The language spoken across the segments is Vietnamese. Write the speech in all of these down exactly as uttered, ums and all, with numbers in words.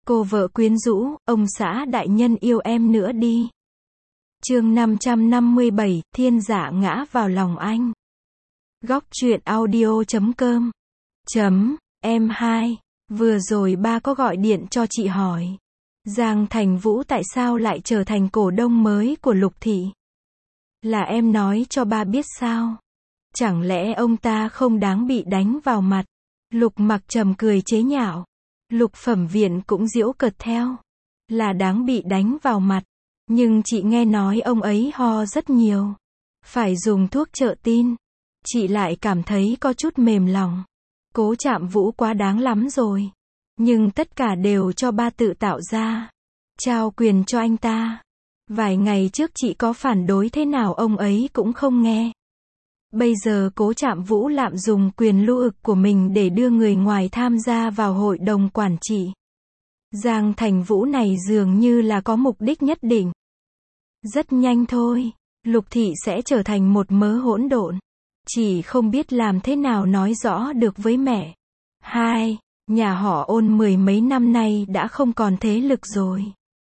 Cô vợ quyến rũ, ông xã đại nhân yêu em nữa đi. Chương năm trăm năm mươi bảy, thiên dạ ngã vào lòng anh. Góc truyện audio chấm com. Chấm, em hai. Vừa rồi ba có gọi điện cho chị hỏi. Giang Thành Vũ tại sao lại trở thành cổ đông mới của Lục Thị? Là em nói cho ba biết sao? Chẳng lẽ ông ta không đáng bị đánh vào mặt? Lục Mặc Trầm cười chế nhạo. Lục Phẩm Viện cũng giễu cợt theo. Là đáng bị đánh vào mặt. Nhưng chị nghe nói ông ấy ho rất nhiều. Phải dùng thuốc trợ tim. Chị lại cảm thấy có chút mềm lòng. Cố Trạm Vũ quá đáng lắm rồi. Nhưng tất cả đều cho ba tự tạo ra. Trao quyền cho anh ta. Vài ngày trước chị có phản đối thế nào ông ấy cũng không nghe. Bây giờ Cố Trạm Vũ lạm dùng quyền lưu ực của mình để đưa người ngoài tham gia vào hội đồng quản trị. Giang Thành Vũ này dường như là có mục đích nhất định. Rất nhanh thôi, Lục Thị sẽ trở thành một mớ hỗn độn. Chỉ không biết làm thế nào nói rõ được với mẹ. Hai, nhà họ Ôn mười mấy năm nay đã không còn thế lực rồi.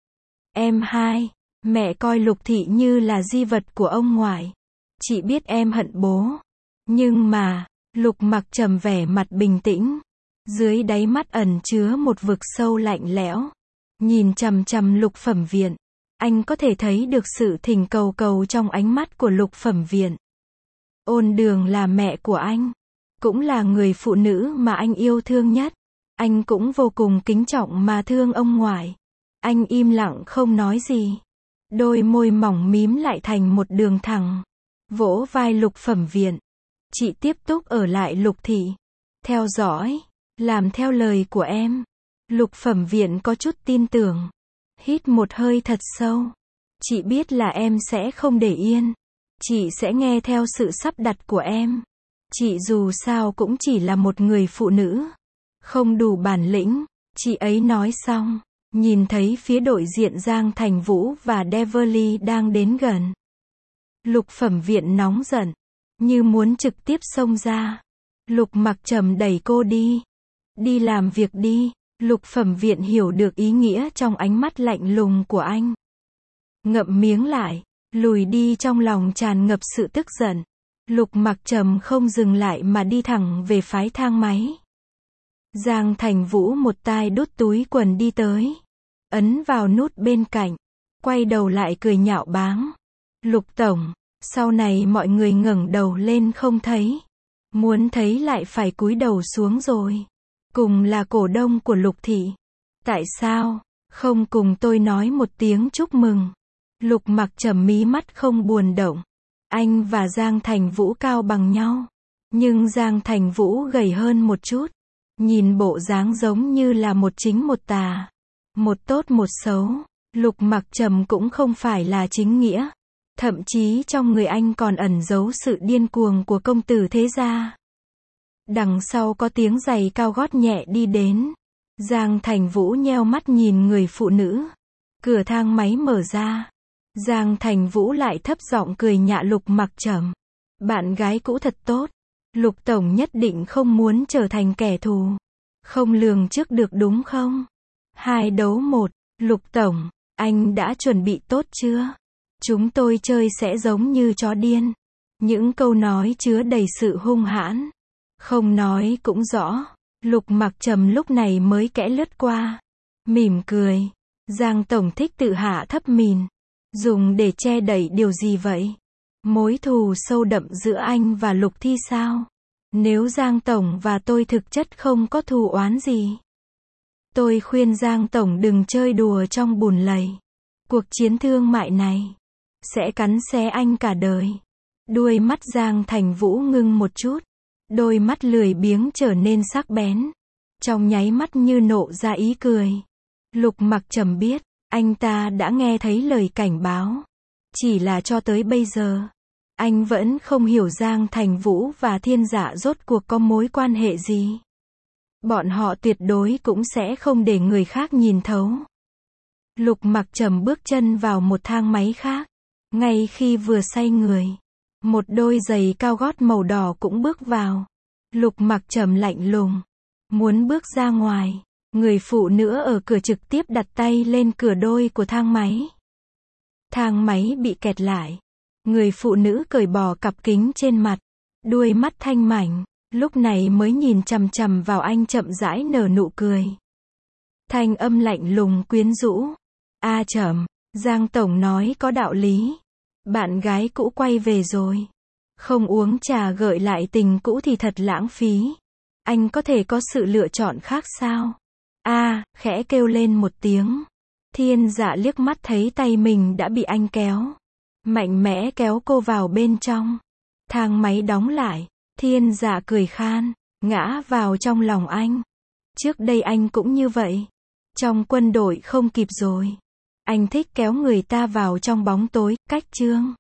Em hai, mẹ coi Lục Thị như là di vật của ông ngoại. Chị biết em hận bố. Nhưng mà, Lục Mặc Trầm vẻ mặt bình tĩnh. Dưới đáy mắt ẩn chứa một vực sâu lạnh lẽo. Nhìn chằm chằm Lục Phẩm Viện. Anh có thể thấy được sự thỉnh cầu cầu trong ánh mắt của Lục Phẩm Viện. Ôn Đường là mẹ của anh. Cũng là người phụ nữ mà anh yêu thương nhất. Anh cũng vô cùng kính trọng mà thương ông ngoại. Anh im lặng không nói gì. Đôi môi mỏng mím lại thành một đường thẳng. Vỗ vai Lục Phẩm Viện. Chị tiếp tục ở lại Lục Thị. Theo dõi. Làm theo lời của em. Lục Phẩm Viện có chút tin tưởng. Hít một hơi thật sâu. Chị biết là em sẽ không để yên. Chị sẽ nghe theo sự sắp đặt của em. Chị dù sao cũng chỉ là một người phụ nữ. Không đủ bản lĩnh. Chị ấy nói xong. Nhìn thấy phía đội diện Giang Thành Vũ và Beverly đang đến gần. Lục Phẩm Viện nóng giận. Như muốn trực tiếp xông ra. Lục Mặc Trầm đẩy cô đi. Đi làm việc đi. Lục Phẩm Viện hiểu được ý nghĩa trong ánh mắt lạnh lùng của anh. Ngậm miếng lại. Lùi đi trong lòng tràn ngập sự tức giận. Lục Mặc Trầm không dừng lại mà đi thẳng về phái thang máy. Giang Thành Vũ một tay đút túi quần đi tới. Ấn vào nút bên cạnh. Quay đầu lại cười nhạo báng. Lục Tổng, sau này mọi người ngẩng đầu lên không thấy. Muốn thấy lại phải cúi đầu xuống rồi. Cùng là cổ đông của Lục Thị. Tại sao không cùng tôi nói một tiếng chúc mừng? Lục Mặc Trầm mí mắt không buồn động. Anh và Giang Thành Vũ cao bằng nhau. Nhưng Giang Thành Vũ gầy hơn một chút. Nhìn bộ dáng giống như là một chính một tà. Một tốt một xấu. Lục Mặc Trầm cũng không phải là chính nghĩa. Thậm chí trong người anh còn ẩn giấu sự điên cuồng của công tử thế gia. Đằng sau có tiếng giày cao gót nhẹ đi đến. Giang Thành Vũ nheo mắt nhìn người phụ nữ. Cửa thang máy mở ra. Giang Thành Vũ lại thấp giọng cười nhạ Lục Mặc Trầm. Bạn gái cũ thật tốt. Lục Tổng nhất định không muốn trở thành kẻ thù. Không lường trước được đúng không? Hai đấu một. Lục Tổng, anh đã chuẩn bị tốt chưa? Chúng tôi chơi sẽ giống như chó điên. Những câu nói chứa đầy sự hung hãn. Không nói cũng rõ. Lục Mặc Trầm lúc này mới kẽ lướt qua. Mỉm cười. Giang Tổng thích tự hạ thấp mình. Dùng để che đậy điều gì vậy? Mối thù sâu đậm giữa anh và Lục Thi sao? Nếu Giang Tổng và tôi thực chất không có thù oán gì. Tôi khuyên Giang Tổng đừng chơi đùa trong bùn lầy. Cuộc chiến thương mại này sẽ cắn xé anh cả đời. Đuôi mắt Giang Thành Vũ ngưng một chút. Đôi mắt lười biếng trở nên sắc bén. Trong nháy mắt như nộ ra ý cười. Lục Mặc Trầm biết, anh ta đã nghe thấy lời cảnh báo. Chỉ là cho tới bây giờ, anh vẫn không hiểu Giang Thành Vũ và Thiên Dạ rốt cuộc có mối quan hệ gì. Bọn họ tuyệt đối cũng sẽ không để người khác nhìn thấu. Lục Mặc Trầm bước chân vào một thang máy khác. Ngay khi vừa say người, một đôi giày cao gót màu đỏ cũng bước vào. Lục Mặc Trầm lạnh lùng. Muốn bước ra ngoài. Người phụ nữ ở cửa trực tiếp đặt tay lên cửa đôi của thang máy. Thang máy bị kẹt lại. Người phụ nữ cởi bỏ cặp kính trên mặt. Đuôi mắt thanh mảnh, lúc này mới nhìn chằm chằm vào anh chậm rãi nở nụ cười. Thanh âm lạnh lùng quyến rũ. A Trầm, Giang Tổng nói có đạo lý. Bạn gái cũ quay về rồi. Không uống trà gợi lại tình cũ thì thật lãng phí. Anh có thể có sự lựa chọn khác sao? A, khẽ kêu lên một tiếng. Thiên Dạ liếc mắt thấy tay mình đã bị anh kéo. Mạnh mẽ kéo cô vào bên trong. Thang máy đóng lại. Thiên Dạ cười khan, ngã vào trong lòng anh. Trước đây anh cũng như vậy. Trong quân đội không kịp rồi. Anh thích kéo người ta vào trong bóng tối, cách chương.